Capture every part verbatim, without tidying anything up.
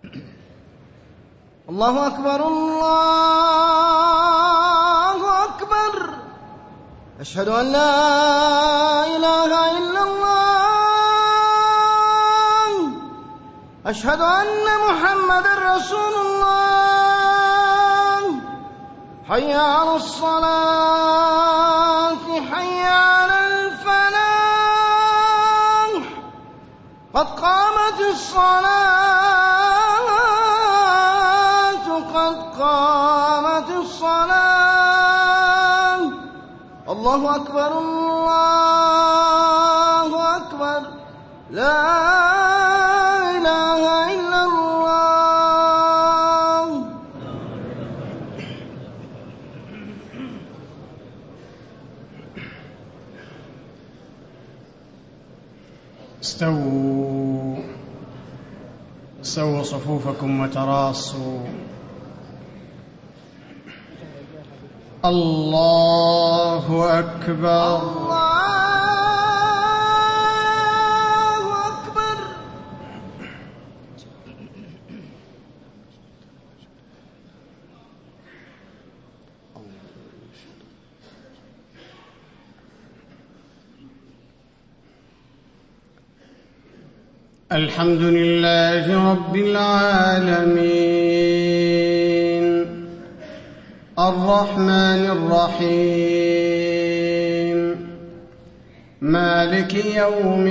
الله أكبر الله أكبر. أشهد أن لا إله إلا الله. أشهد أن محمد رسول الله. حي على الصلاة حي على الفلاح. قد قامت الصلاة قد قامت الصلاة. الله أكبر الله أكبر. لا إله إلا الله. استووا سووا صفوفكم وتراصوا. الله أكبر الله أكبر. الحمد لله رب العالمين الرحمن الرحيم مالك يوم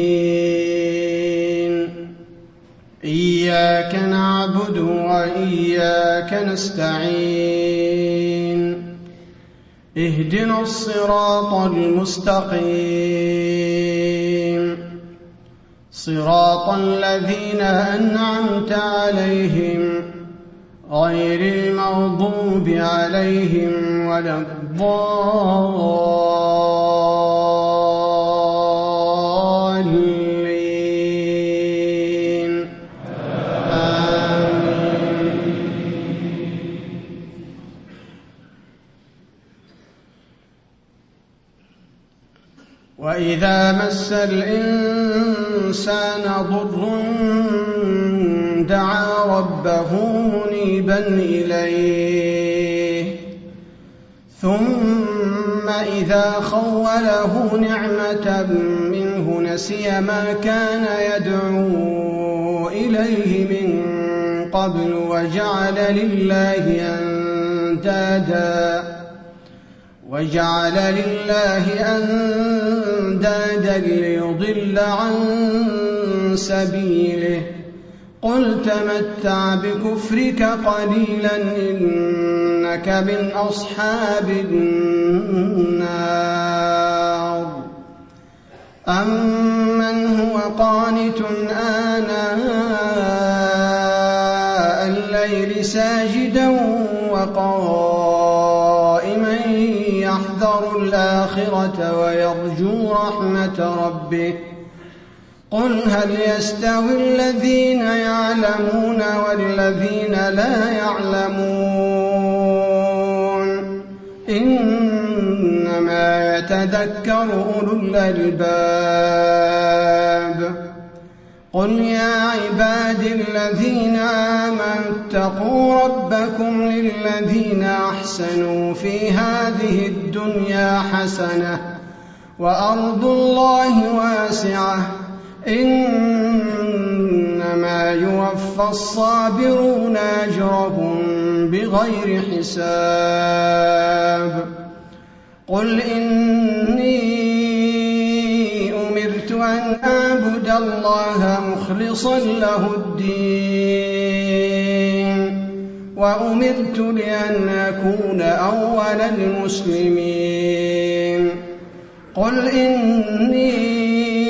الدين. إياك نعبد وإياك نستعين. اهدنا الصراط المستقيم صراط الذين أنعمت عليهم غير المغضوب عليهم ولا الضالين. آمين. وإذا مس الإنسان ضر دعا ربه منيبا إليه ثم إذا خوله نعمة منه نسي ما كان يدعو إليه من قبل وجعل لله أندادا وجعل لله أندادا ليضل عن سبيله. قل تمتع بكفرك قليلا إنك من أصحاب النار. أمن هو قانت آناء الليل ساجدا وقائما يحذر الآخرة ويرجو رحمة ربه. قل هل يستوي الذين يعلمون والذين لا يعلمون إنما يتذكر أولو الألباب. قل يا عبادي الذين آمنوا اتقوا ربكم للذين أحسنوا في هذه الدنيا حسنة وأرض الله واسعة إنما يوفى الصابرون أجرهم بغير حساب. قل إني أمرت أن أعبد الله مخلصا له الدين وأمرت لأن أكون أول المسلمين. قل إني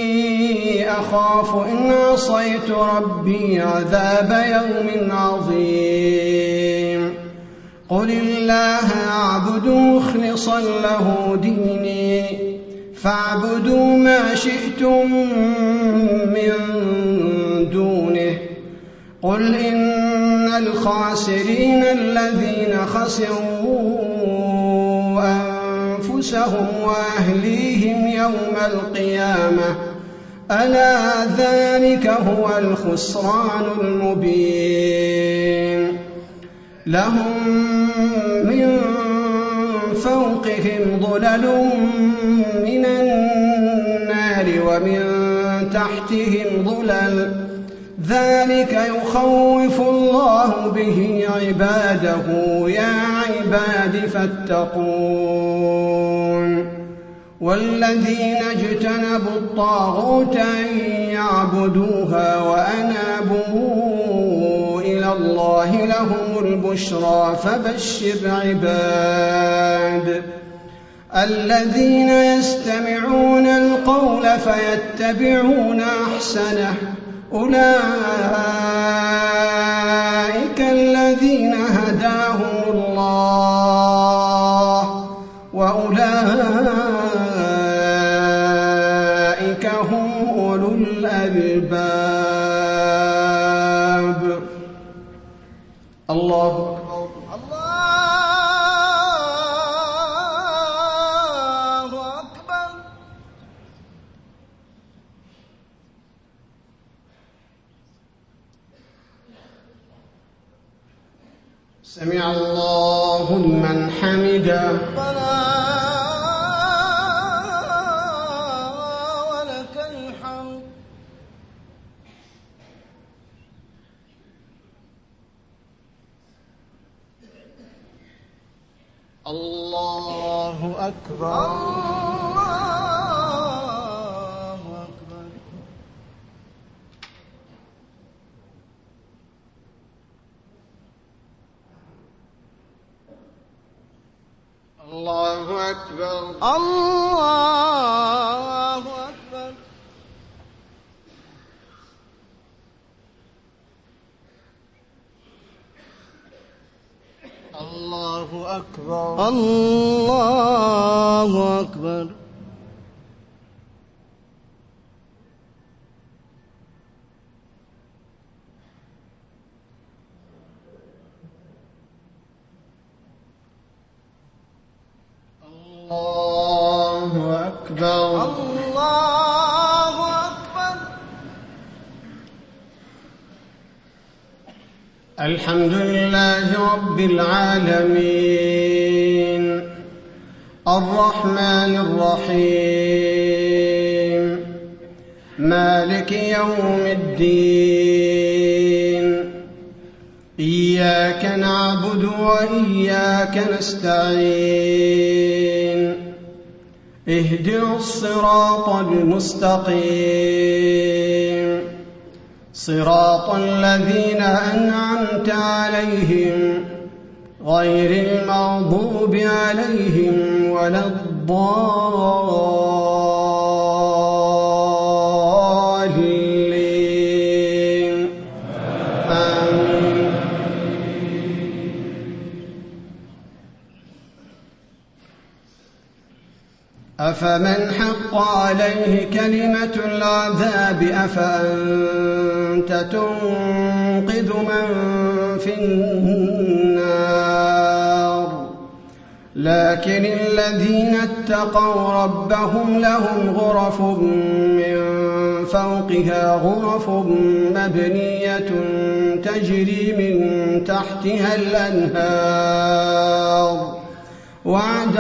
أخاف إن عصيت ربي عذاب يوم عظيم. قل الله أعبد مخلصا له ديني فاعبدوا ما شئتم من دونه. قل إن الخاسرين الذين خسروا أنفسهم وأهليهم يوم القيامة ألا ذلك هو الخسران المبين. لهم من فوقهم ظلل من النار ومن تحتهم ظلل ذلك يخوف الله به عباده يا عباد فاتقون. والذين اجتنبوا الطاغوت أن يعبدوها وأنابوا إلى الله لهم البشرى فبشر عباد الذين يستمعون القول فيتبعون أحسنه أولئك الذين هداهم الله وأولئك هم أولو الألباب. الله سمع الله لمن حمده ربنا ولك الحمد. الله أكبر. الله أكبر. الله أكبر. الله أكبر. الله أكبر. الله أكبر. الله أكبر. الله أكبر. الحمد لله رب العالمين الرحمن الرحيم مالك يوم الدين إياك نعبد وإياك نستعين اهدنا الصراط المستقيم صراط الذين أنعمت عليهم غير المغضوب عليهم ولا الضالين آمين. أفمن حق عليه كلمة العذاب أفأنت تنقذ من في النار لكن الذين اتقوا ربهم لهم غرف من فوقها غرف مبنية تجري من تحتها الأنهار وعد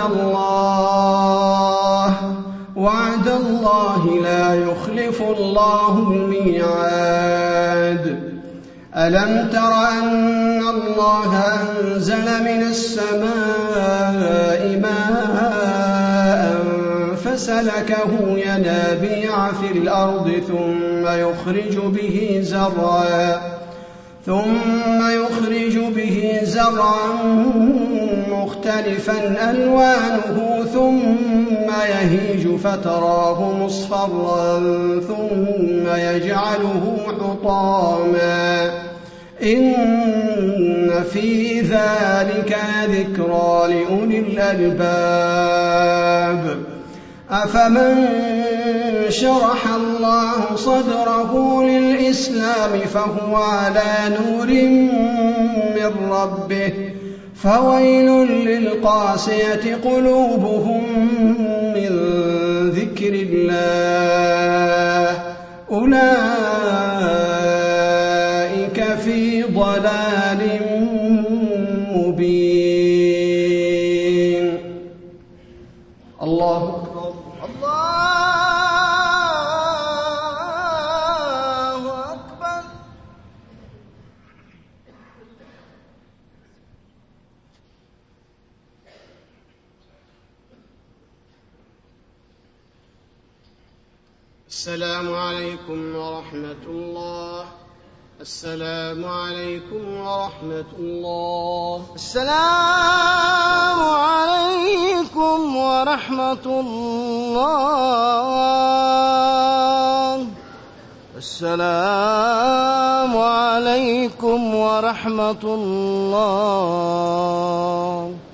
الله وعد الله لا يخلف الله الميعاد. ألم تر أن الله أنزل من السماء ماء فسلكه ينابيع في الأرض ثم يخرج به زرعا ثم يخرج به زرعا مختلفا ألوانه ثم يهيج فتراه مصفرا ثم يجعله حطاما إن في ذلك ذكرى لأولي الألباب. أفمن شرح الله صدره للإسلام فهو على نور من ربه فويل للقاسية قلوبهم من ذكر الله أولئك في ضلال مبين. الله أكبر. الله أكبر. السلام عليكم ورحمة الله. السلام عليكم ورحمة الله. السلام عليكم ورحمة الله. السلام عليكم ورحمة الله.